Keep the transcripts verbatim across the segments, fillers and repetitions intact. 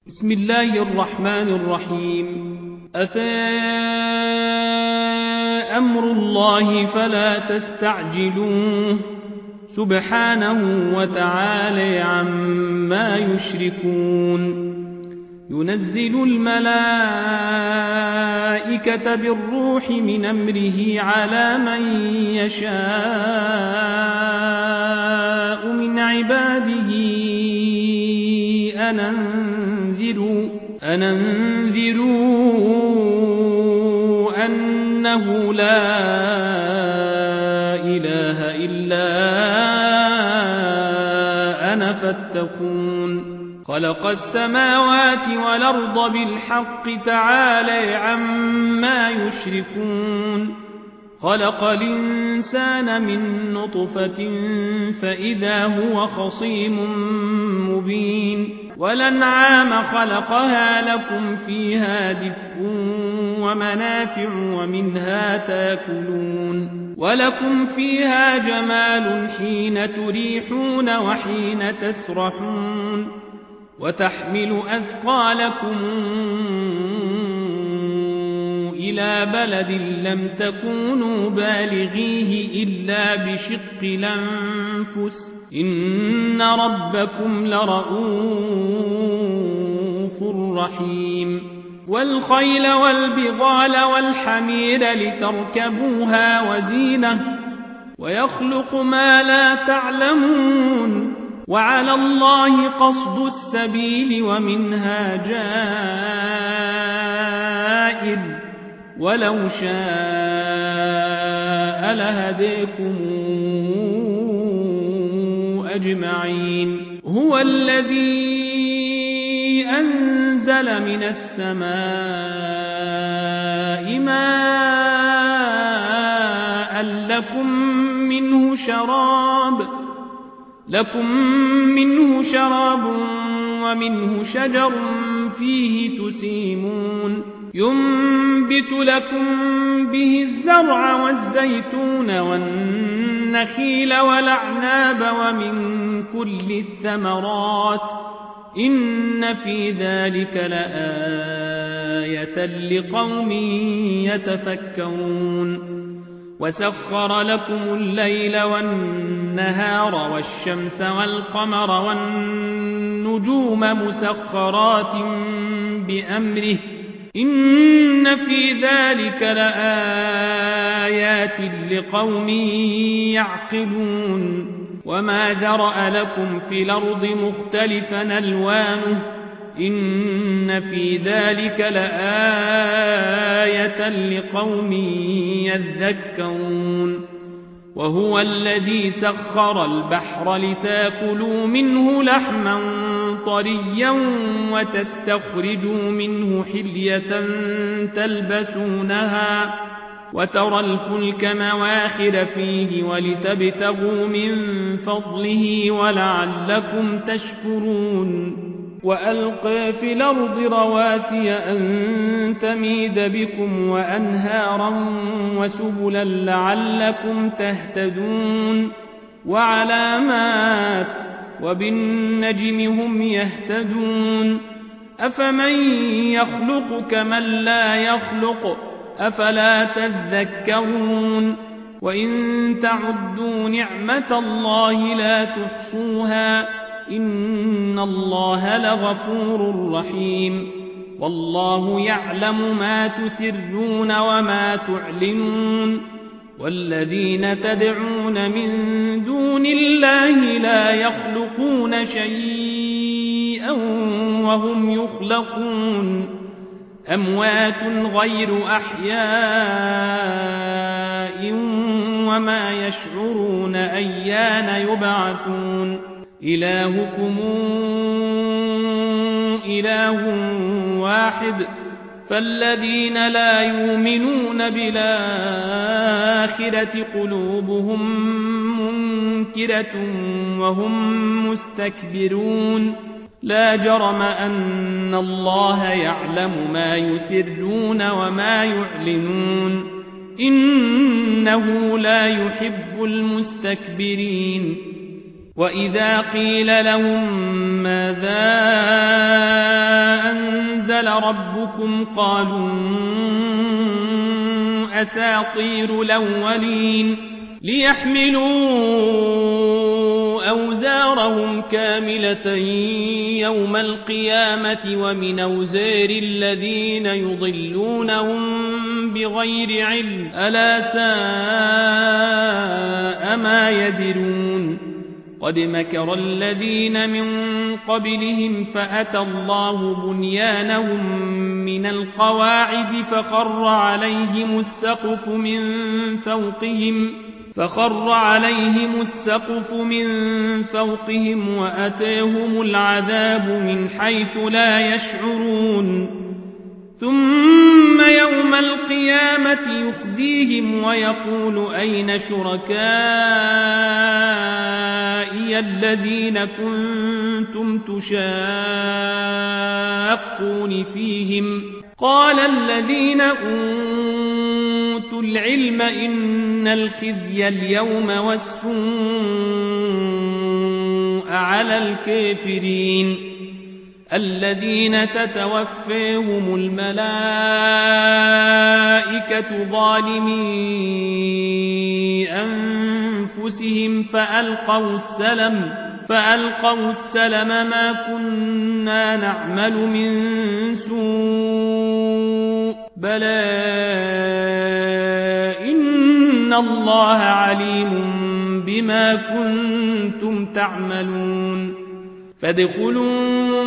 بسم الله الرحمن الرحيم. أتى أمر الله فلا تستعجلوه سبحانه وتعالى عما يشركون. ينزل الملائكة بالروح من أمره على من يشاء من عباده أن أنذروا, أن أنذروا أنه لا إله إلا أنا فاتقون. خلق السماوات والأرض بالحق تعالى عما يشركون. خلق الإنسان من نطفة فإذا هو خصيم مبين. والأنعام خلقها لكم فيها دفء ومنافع ومنها تاكلون. ولكم فيها جمال حين تريحون وحين تسرحون. وتحمل أثقالكم إلى بلد لم تكونوا بالغيه إلا بشق الأنفس إن ربكم لرؤوف رحيم. والخيل والبغال والحمير لتركبوها وزينة ويخلق ما لا تعلمون. وعلى الله قصد السبيل ومنها جائر ولو شاء لهديكم أجمعين. هو الذي أنزل من السماء ماء لكم منه شراب لكم منه شراب ومنه شجر فيه تسيمون. ينبت لكم به الزرع والزيتون والنخيل والأعناب ومن كل الثمرات إن في ذلك لآية لقوم يتفكرون. وسخر لكم الليل والنهار والشمس والقمر والنجوم مسخرات بأمره إن في ذلك لآيات لقوم يعقلون. وما ذرأ لكم في الأرض مختلفا ألوانه إن في ذلك لآية لقوم يذكرون. وهو الذي سخر البحر لتاكلوا منه لحما طريا وتستخرجوا منه حلية تلبسونها وترى الفلك مواخر فيه ولتبتغوا من فضله ولعلكم تشكرون. وألقى في الأرض رواسي أن تميد بكم وأنهارا وسبلا لعلكم تهتدون. وعلامات وبالنجم هم يهتدون. أفمن يخلق كمن لا يخلق أفلا تذكرون. وإن تعدوا نعمة الله لا تحصوها إن الله لغفور رحيم. والله يعلم ما تسرون وما تعلنون. والذين تدعون من دون الله لا يخلقون شيئا وهم يخلقون. أموات غير أحياء وما يشعرون أيان يبعثون. إلهكم إله واحد فالذين لا يؤمنون بالآخرة قلوبهم منكرة وهم مستكبرون. لا جرم أن الله يعلم ما يسرون وما يعلنون إنه لا يحب المستكبرين. وإذا قيل لهم ماذا أنزل ربكم قالوا أساطير الأولين ليحملوا أوزارهم كاملة يوم القيامة ومن أوزار الذين يضلونهم بغير علم ألا ساء ما يدرون قد مكر الذين من قبلهم فأتى الله بنيانهم من القواعد فخر عليهم السقف من فوقهم فخر عليهم السقف من فوقهم وأتاهم العذاب من حيث لا يشعرون ثم يوم القيامة يخزيهم ويقول أين شركائي الذين كنتم تشاقون فيهم قال الذين أوتوا العلم إن الخزي اليوم والسوء على الكافرين الذين تتوفاهم الملائكة ظالمي أنفسهم فألقوا السلم فألقوا السلم ما كنا نعمل من سوء بلى إن الله عليم بما كنتم تعملون فادخلوا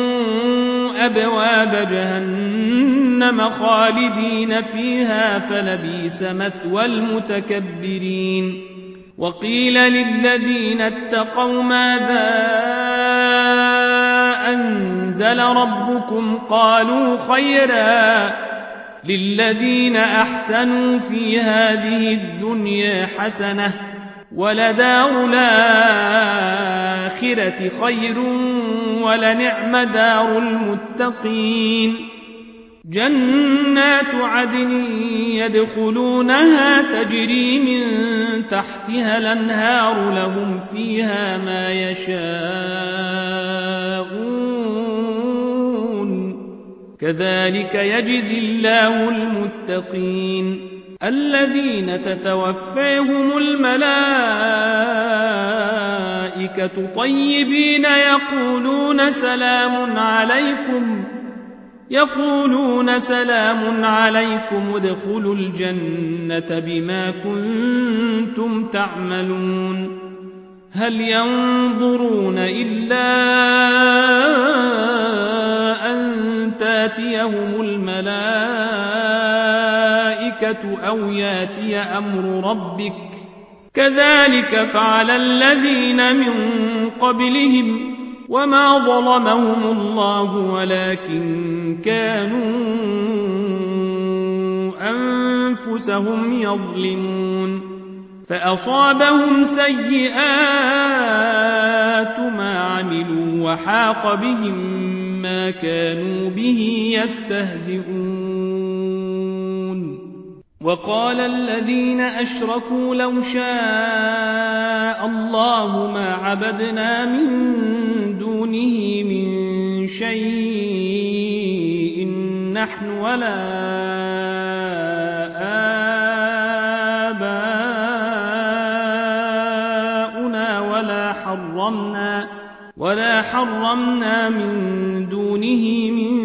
أبواب جهنم خالدين فيها فلبئس مثوى المتكبرين وقيل للذين اتقوا ماذا أنزل ربكم قالوا خيرا للذين أحسنوا في هذه الدنيا حسنة ولدار الآخرة خير ولنعم دار المتقين جنات عدن يدخلونها تجري من تحتها الأنهار لهم فيها ما يشاءون كذلك يجزي الله المتقين الذين تتوفاهم الملائكة طيبين يقولون سلام عليكم يقولون سلام عليكم ادخلوا الجنة بما كنتم تعملون هل ينظرون إلا أن تاتيهم الملائكة أو ياتي أمر ربك كذلك فعل الذين من قبلهم وما ظلمهم الله ولكن كانوا أنفسهم يظلمون فأصابهم سيئات ما عملوا وحاق بهم ما كانوا به يستهزئون وقال الذين أشركوا لو شاء الله ما عبدنا من دونه من شيء نحن ولا آباؤنا ولا حرمنا ولا حرمنا من دونه من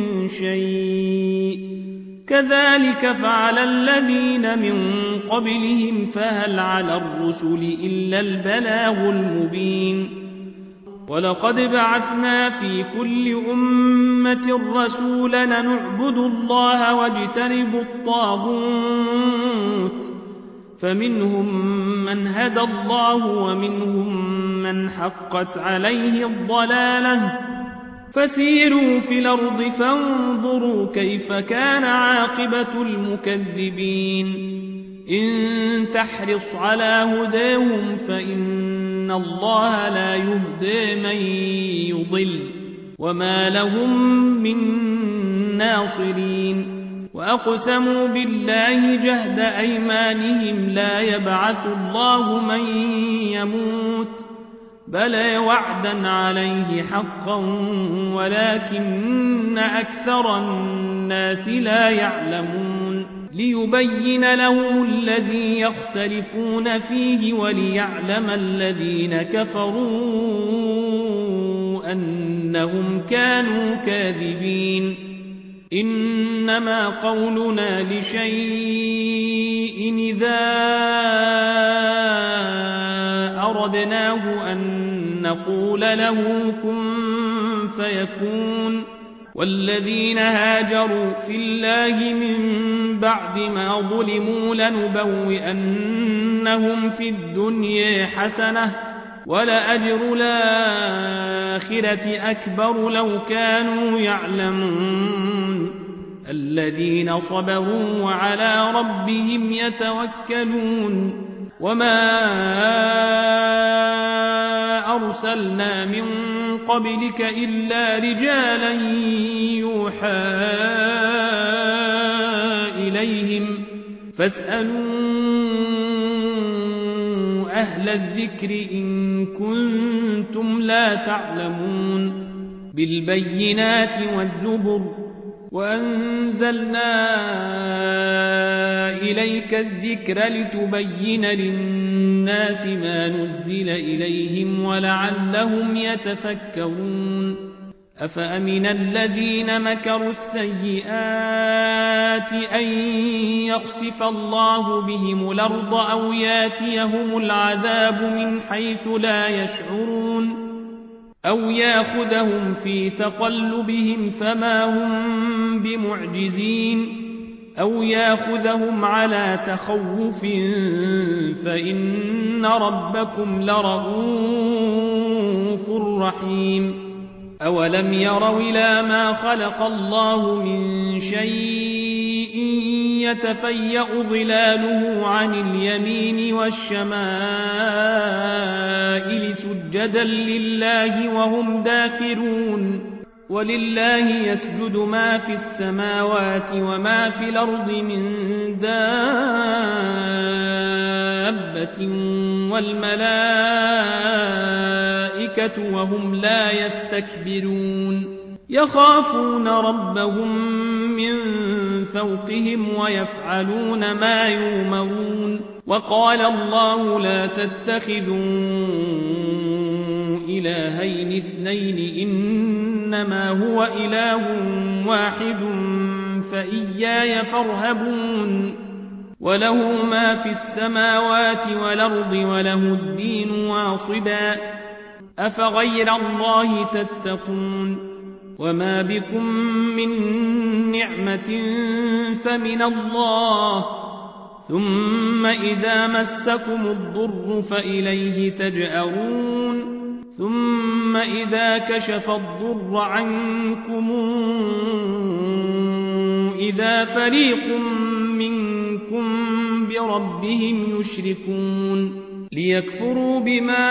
شيء كذلك فعل الذين من قبلهم فهل على الرسل إلا البلاغ المبين ولقد بعثنا في كل أمة رسولا نعبد الله واجتنب الطاغوت فمنهم من هدى الله ومنهم من حقت عليه الضلالة فسيروا في الأرض فانظروا كيف كان عاقبة المكذبين إن تحرص على هداهم فإن الله لا يهدي من يضل وما لهم من ناصرين وأقسموا بالله جهد أيمانهم لا يبعث الله من يموت بلى وعدا عليه حقا ولكن أكثر الناس لا يعلمون ليبين لهم الذي يختلفون فيه وليعلم الذين كفروا أنهم كانوا كاذبين إنما قولنا لشيء إذا أردناه أن نقول له كن فيكون والذين هاجروا في الله من بعد ما ظلموا لنبوئنهم في الدنيا حسنة ولأجر الآخرة أكبر لو كانوا يعلمون الذين صبروا وعلى ربهم يتوكلون وما أرسلنا من قبلك إلا رجالا يوحى إليهم فاسألوا أهل الذكر إن كنتم لا تعلمون بالبينات والزبر وأنزلنا إليك الذكر لتبين للناس ما نزل إليهم ولعلهم يتفكرون أفأمن الذين مكروا السيئات أن يخسف الله بهم الأرض أو ياتيهم العذاب من حيث لا يشعرون أو ياخذهم في تقلبهم فما هم بمعجزين أو ياخذهم على تخوف فإن ربكم لرءوف رحيم أولم يروا إلى ما خلق الله من شيء يتفيأ ظلاله عن اليمين والشمائل سجدا لله وهم داخرون ولله يسجد ما في السماوات وما في الأرض من دابة والملائكة وهم لا يستكبرون يخافون ربهم من فوقهم ويفعلون ما يؤمرون وقال الله لا تتخذوا إلهين اثنين إنما هو إله واحد فإياي فارهبون وله ما في السماوات والأرض وله الدين واصبا أفغير الله تتقون وما بكم من نعمة فمن الله ثم إذا مسكم الضر فإليه تجأرون ثم إذا كشف الضر عنكم إذا فريق منكم بربهم يشركون ليكفروا بما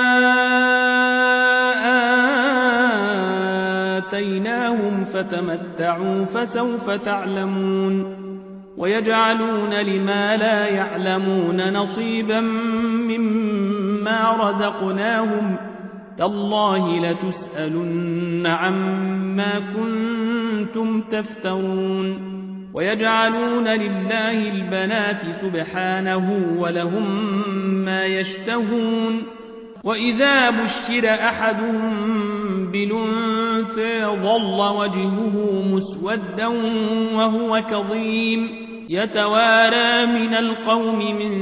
آتيناهم فتمتعوا فسوف تعلمون ويجعلون لما لا يعلمون نصيبا مما رزقناهم تالله لتسألن عما كنتم تفترون ويجعلون لله البنات سبحانه ولهم ما يشتهون وإذا بشر أحدهم بالأنثى ظل وجهه مسودا وهو كظيم يتوارى من القوم من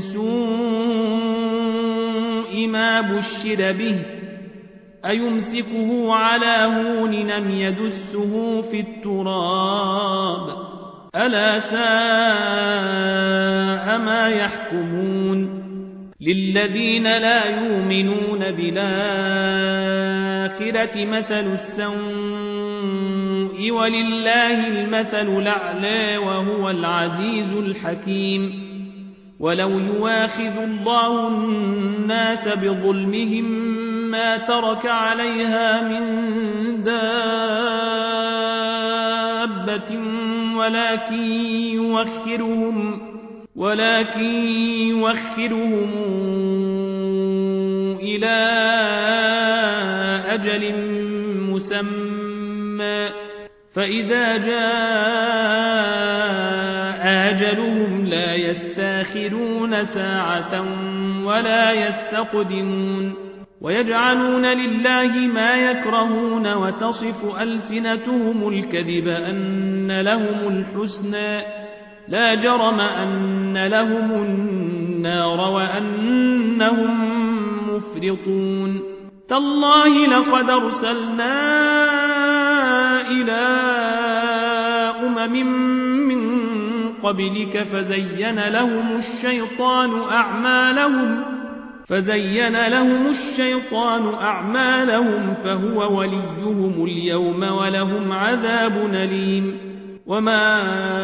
سوء ما بشر به أيمسكه على هون أم يدسه في التراب ألا ساء ما يحكمون للذين لا يؤمنون بالآخرة مثل السوء ولله المثل الأعلى وهو العزيز الحكيم ولو يواخذ الله الناس بظلمهم ما ترك عليها من دابة ولكن يوخرهم ولكن يوخرهم إلى أجل مسمى فإذا جاء أجلهم لا يستاخرون ساعة ولا يستقدمون ويجعلون لله ما يكرهون وتصف ألسنتهم الكذب أن لهم الحسنى لا جرم أن لهم النار وأنهم مفرطون تالله لقد أرسلنا إلى أمم من قبلك فزين لهم الشيطان أعمالهم فزين لهم الشيطان أعمالهم فهو وليهم اليوم ولهم عذاب أليم وما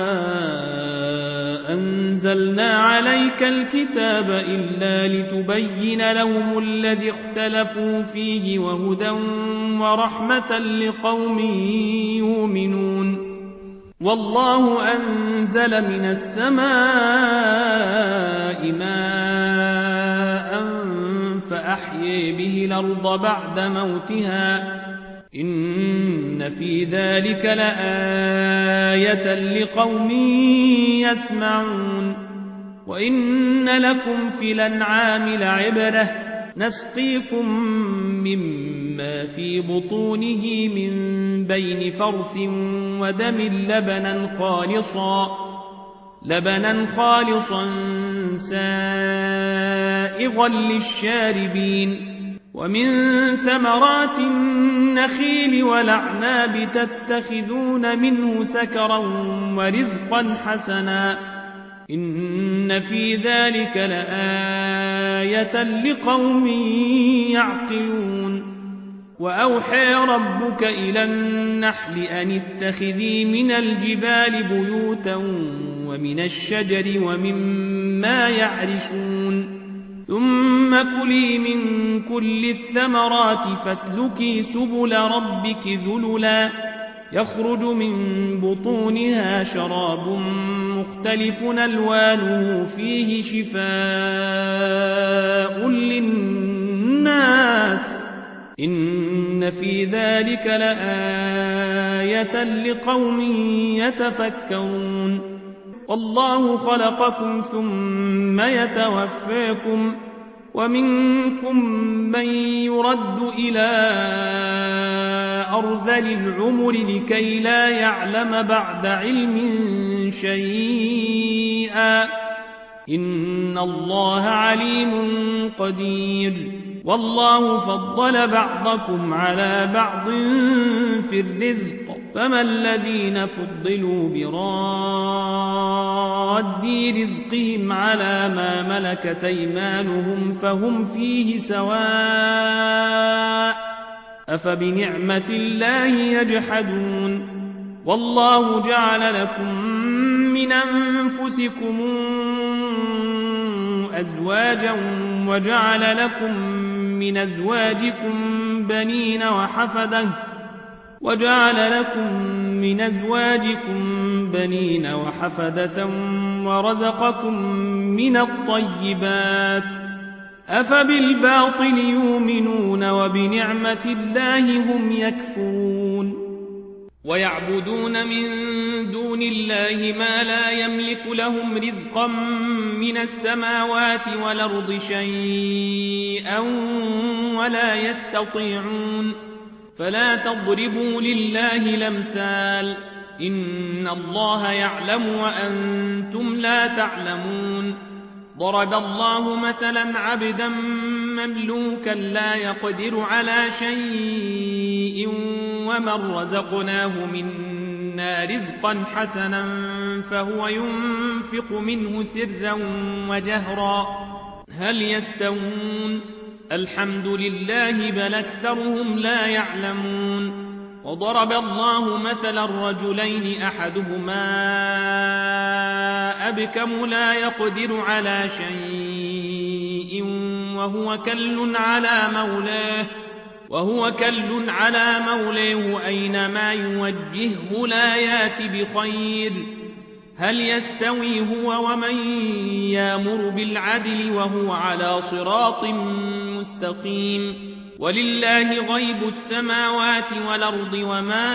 أنزلنا عليك الكتاب إلا لتبين لهم الذي اختلفوا فيه وهدى ورحمة لقوم يؤمنون والله أنزل من السماء ماء فأحيي به الأرض بعد موتها إن في ذلك لآية لقوم يسمعون وإن لكم في الأنعام لعبرة نسقيكم مما في بطونه من بين فرث ودم لبنا خالصا لبنا خالصا سائغا للشاربين ومن ثمرات النخيل والأعناب تتخذون منه سكرا ورزقا حسنا إن في ذلك لآية لقوم يعقلون وأوحى ربك إلى النحل أن اتخذي من الجبال بيوتا ومن الشجر ومما يعرشون ثم كلي من كل الثمرات فاسلكي سبل ربك ذللا يخرج من بطونها شراب مختلف ألوانه فيه شفاء للناس إن في ذلك لآية لقوم يتفكرون والله خلقكم ثم يتوفاكم ومنكم من يرد إلى أرذل العمر لكي لا يعلم بعد علم شيئا إن الله عليم قدير والله فضل بعضكم على بعض في الرزق فما الذين فضلوا براد رزقهم على ما ملكت أيمانهم فهم فيه سواء أفبنعمة الله يجحدون والله جعل لكم من أنفسكم أزواجا وجعل لكم من أزواجكم بنين وحفدة وجعل لكم من أزواجكم بنين وحفدة ورزقكم من الطيبات أفبالباطل يؤمنون وبنعمة الله هم يكفرون ويعبدون من دون الله ما لا يملك لهم رزقا من السماوات والأرض شيئا ولا يستطيعون فلا تضربوا لله الأمثال إن الله يعلم وأنتم لا تعلمون ضرب الله مثلا عبدا مملوكا لا يقدر على شيء ومن رزقناه منا رزقا حسنا فهو ينفق منه سرا وجهرا هل يستوون الحمد لله بل أكثرهم لا يعلمون وضرب الله مثلا الرجلين أحدهما أبكم لا يقدر على شيء وهو كل على مولاه وهو كل على مولاه أينما يوجهه لا يات بخير هل يستوي هو ومن يامر بالعدل وهو على صراط مستقيم ولله غيب السماوات والأرض وما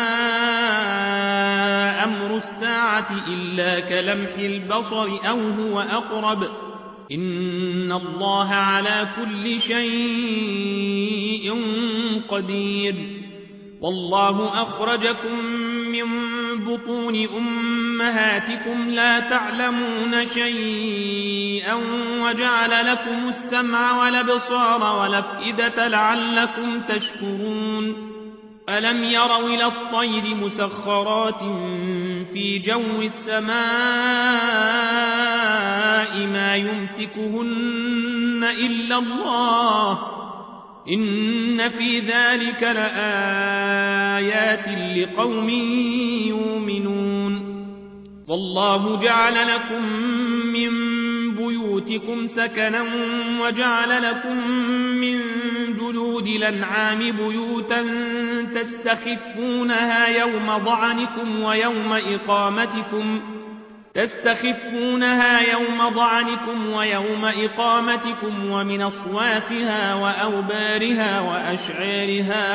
أمر الساعة إلا كلمح البصر أو هو أقرب إن الله على كل شيء قدير والله أخرجكم من بطون أمهاتكم لا تعلمون شيئا وجعل لكم السمع والأبصار والأفئدة لعلكم تشكرون ألم يروا إلى الطير مسخرات في جو السماء ما يمسكهن إلا الله إن في ذلك لآيات لقوم يؤمنون والله جعل لكم من بيوتكم سكنا وجعل لكم من جلود الأنعام بيوتا تستخفونها يوم ضعنكم ويوم إقامتكم تستخفونها يوم ضعنكم ويوم إقامتكم ومن أصوافها وأوبارها وأشعارها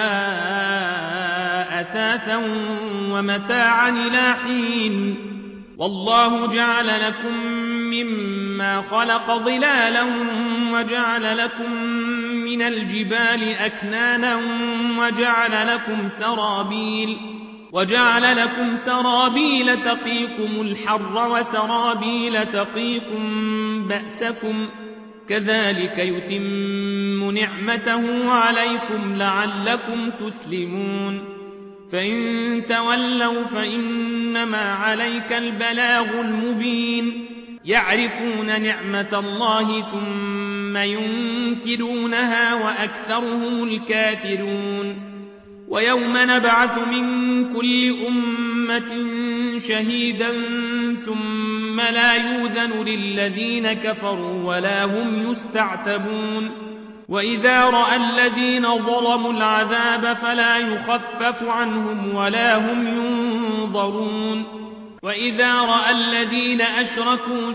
أثاثا ومتاعا إلى حين والله جعل لكم مما خلق ظلالا وجعل لكم من الجبال أكنانا وجعل لكم سرابيل وجعل لكم سرابيل تقيكم الحر وسرابيل تقيكم بأسكم كذلك يتم نعمته عليكم لعلكم تسلمون فإن تولوا فإنما عليك البلاغ المبين يعرفون نعمة الله ثم ينكرونها وأكثرهم الكافرون ويوم نبعث من كل أمة شهيدا ثم لا يؤذن للذين كفروا ولا هم يستعتبون وإذا رأى الذين ظلموا العذاب فلا يخفف عنهم ولا هم ينظرون وإذا رأى الذين أشركوا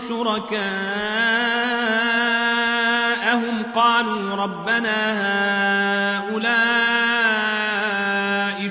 شركاءهم قالوا ربنا هؤلاء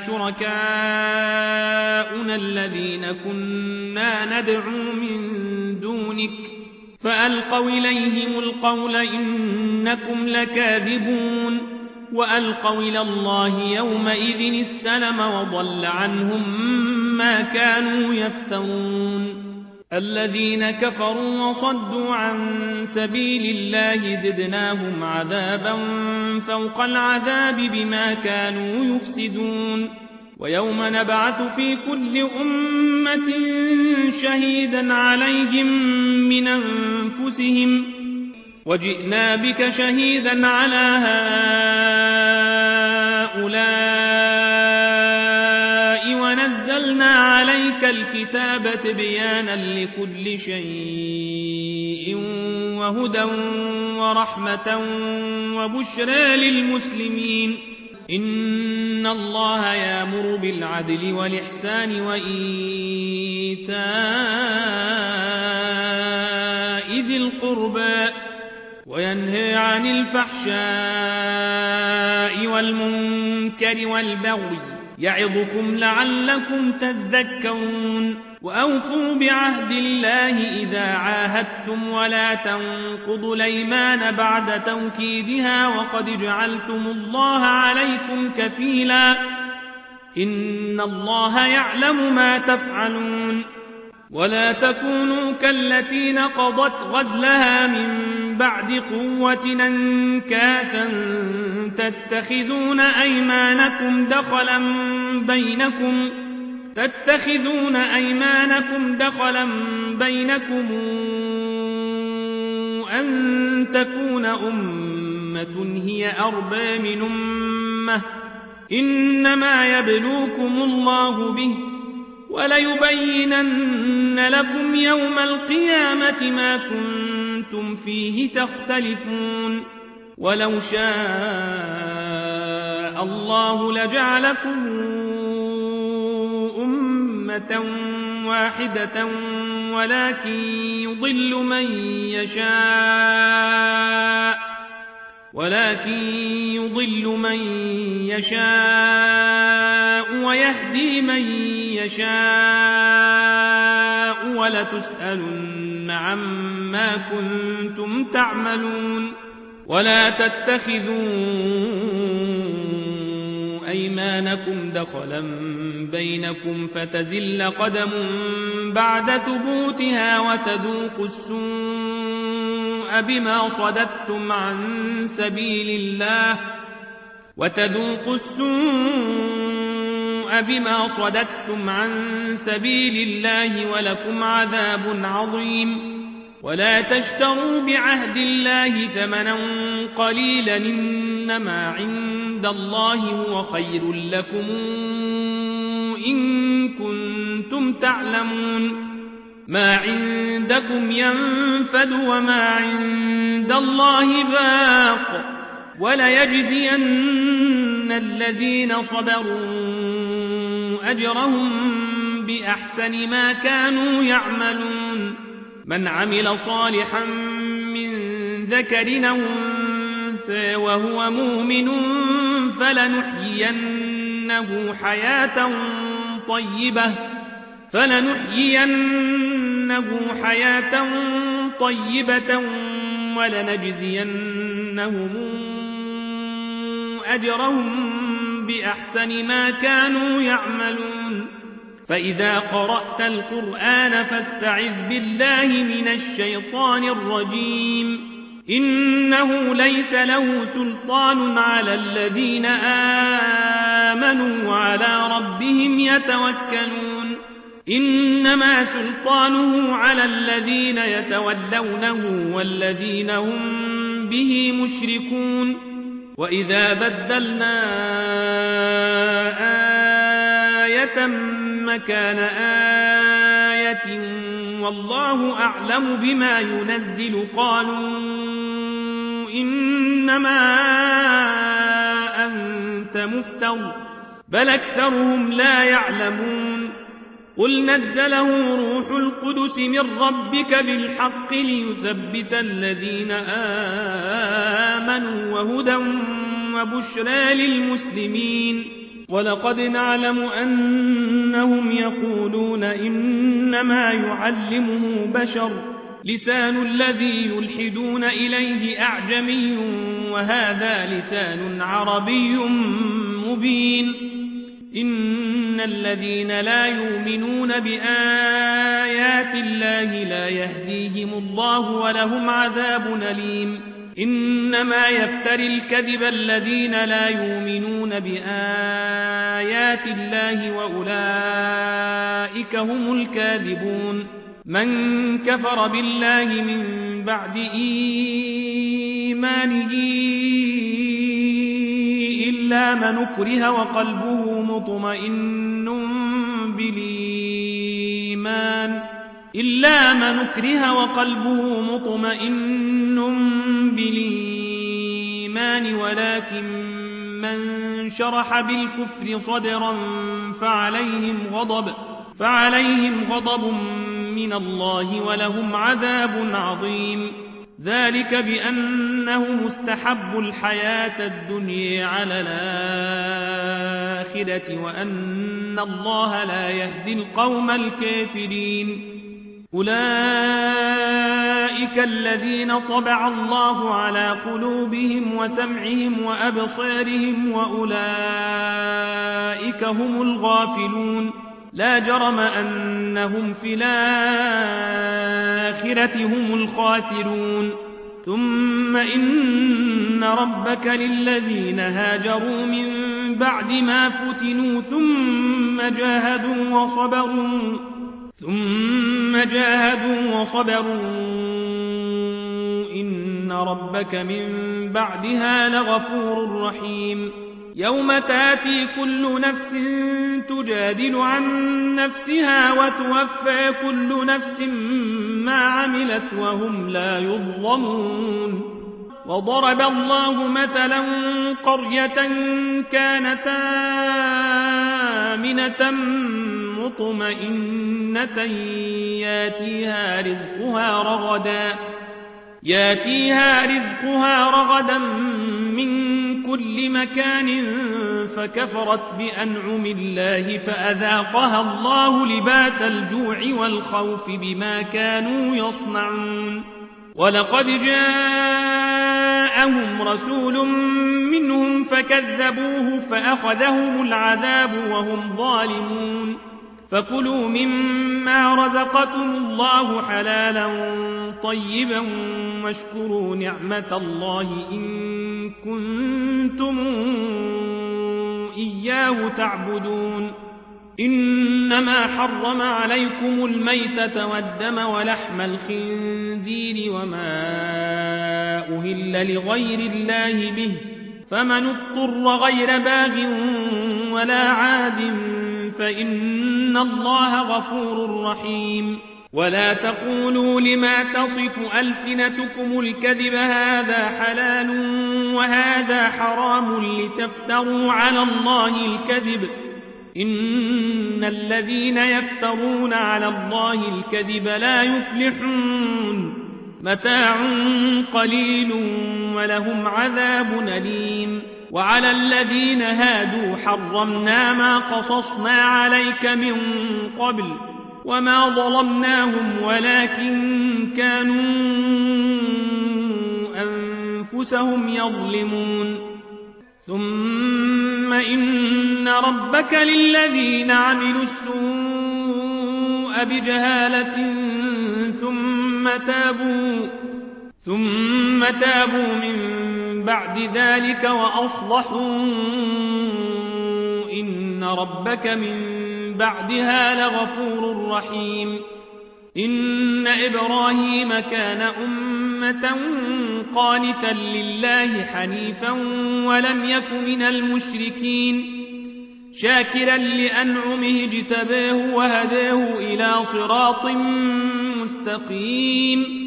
شركاؤنا الذين كنا ندعو من دونك فألقوا إليهم القول إنكم لكاذبون وألقوا إلى الله يومئذ السلم وضل عنهم ما كانوا يفترون الذين كفروا وصدوا عن سبيل الله زدناهم عذابا فوق العذاب بما كانوا يفسدون ويوم نبعث في كل أمة شهيدا عليهم من أنفسهم وجئنا بك شهيدا على هؤلاء ونزلنا عليك الكتاب تبيانا لكل شيء وهدى ورحمة وبشرى للمسلمين إن الله يأمر بالعدل والإحسان وإيتاء ذي القربى وينهى عن الفحشاء والمنكر والبغي يعظكم لعلكم تذكرون وأوفوا بعهد الله إذا عاهدتم ولا تنقضوا الأيمان بعد توكيدها وقد جعلتم الله عليكم كفيلا إن الله يعلم ما تفعلون ولا تكونوا كالتي نقضت غزلها من بعد قوة أنكاثا تتخذون أيمانكم دخلا بينكم تتخذون أيمانكم دخلا بينكم أن تكون أمة هي أربى من أمة إنما يبلوكم الله به وليبينن لكم يوم القيامة ما كنتم فيه تختلفون ولو شاء الله لجعلكم أمة واحدة ولكن يضل من يشاء ولكن يضل من يشاء ويهدي من يشاء ولتسألن عما كنتم تعملون ولا تتخذوا أيمانكم دخلا بينكم فتزل قدم بعد ثبوتها وتذوقوا السوء بما صددتم عن سبيل الله وتذوقوا السوء بما صددتم عن سبيل الله ولكم عذاب عظيم ولا تشتروا بعهد الله ثمنا قليلا إنما عند الله هو خير لكم إن كنتم تعلمون ما عندكم ينفد وما عند الله باق وليجزين الذين صبروا أجرهم بأحسن ما كانوا يعملون من عمل صالحا من ذكر أو أنثى وهو مؤمن فلنحيينه حياة طيبة فلنحيينه حياة طيبة ولنجزينهم أجرهم بأحسن ما كانوا يعملون فإذا قرأت القرآن فاستعذ بالله من الشيطان الرجيم إنه ليس له سلطان على الذين آمنوا وعلى ربهم يتوكلون إنما سلطانه على الذين يتولونه والذين هم به مشركون وإذا بدلنا آية مكان آية والله أعلم بما ينزل قالوا إنما أنت مفتر بل أكثرهم لا يعلمون قل نزله روح القدس من ربك بالحق ليثبت الذين آمنوا وهدى وبشرى للمسلمين ولقد نعلم أنهم يقولون إنما يعلمه بشر لسان الذي يلحدون إليه أعجمي وهذا لسان عربي مبين إن الذين لا يؤمنون بآيات الله لا يهديهم الله ولهم عذاب أليم إنما يفتري الكذب الذين لا يؤمنون بآيات الله وأولئك هم الكاذبون من كفر بالله من بعد إيمانه إلا من أكره وقلبه مطمئن بالإيمان إلا من أكره وقلبه مطمئن بالإيمان ولكن من شرح بالكفر صدرا فعليهم غضب فعليهم غضب من الله ولهم عذاب عظيم ذلك بأنه مستحب الحياة الدنيا على الآخرة وأن الله لا يهدي القوم الكافرين أولئك الذين طبع الله على قلوبهم وسمعهم وأبصارهم وأولئك هم الغافلون لا جرم أنهم في الآخرة هم الخاسرون ثم إن ربك للذين هاجروا من بعد ما فتنوا ثم جاهدوا وصبروا ثم جاهدوا وصبروا إن ربك من بعدها لغفور رحيم يوم تاتي كل نفس تجادل عن نفسها وتوفى كل نفس ما عملت وهم لا يظلمون وضرب الله مثلا قرية كانت آمنة مطمئنة ياتيها رزقها رغدا ياتيها رزقها رغدا كل مكان فكفرت بأنعم الله فأذاقها الله لباس الجوع والخوف بما كانوا يصنعون ولقد جاءهم رسول منهم فكذبوه فأخذهم العذاب وهم ظالمون فكلوا مما رزقكم الله حلالا طيبا واشكروا نعمة الله إن كنتم إياه تعبدون إنما حرم عليكم الميتة والدم ولحم الخنزير وما أهل لغير الله به فمن اضطر غير باغ ولا عاد فإن الله غفور رحيم ولا تقولوا لما تصف ألسنتكم الكذب هذا حلال وهذا حرام لتفتروا على الله الكذب إن الذين يفترون على الله الكذب لا يفلحون متاع قليل ولهم عذاب أليم وعلى الذين هادوا حرمنا ما قصصنا عليك من قبل وما ظلمناهم ولكن كانوا أنفسهم يظلمون ثم إن ربك للذين عملوا السوء بجهالة ثم تابوا ثم تابوا من بعد ذلك وأصلحوا إن ربك من بعدها لغفور رحيم إن إبراهيم كان أمة قانتا لله حنيفا ولم يك من المشركين شاكرا لأنعمه اجتباه وهداه إلى صراط مستقيم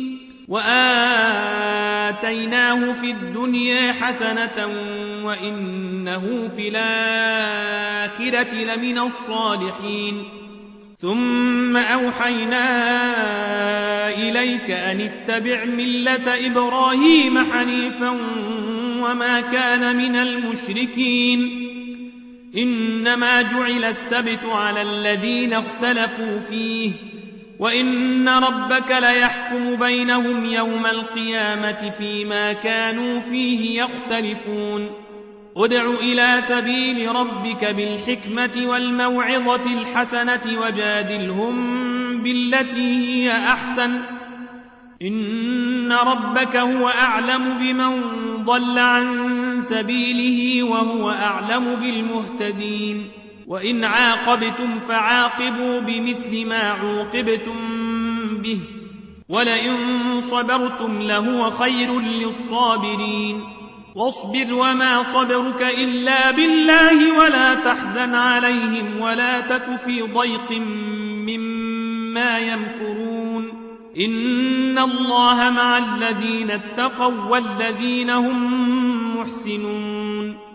وآتيناه في الدنيا حسنة وإنه في الآخرة لمن الصالحين ثم أوحينا إليك أن اتبع ملة إبراهيم حنيفا وما كان من المشركين إنما جعل السبت على الذين اختلفوا فيه وإن ربك ليحكم بينهم يوم القيامة فيما كانوا فيه يختلفون ادع إلى سبيل ربك بالحكمة والموعظة الحسنة وجادلهم بالتي هي أحسن إن ربك هو أعلم بمن ضل عن سبيله وهو أعلم بالمهتدين وإن عاقبتم فعاقبوا بمثل ما عوقبتم به ولئن صبرتم لهو خير للصابرين واصبر وما صبرك إلا بالله ولا تحزن عليهم ولا تك في ضيق مما يمكرون إن الله مع الذين اتقوا والذين هم محسنون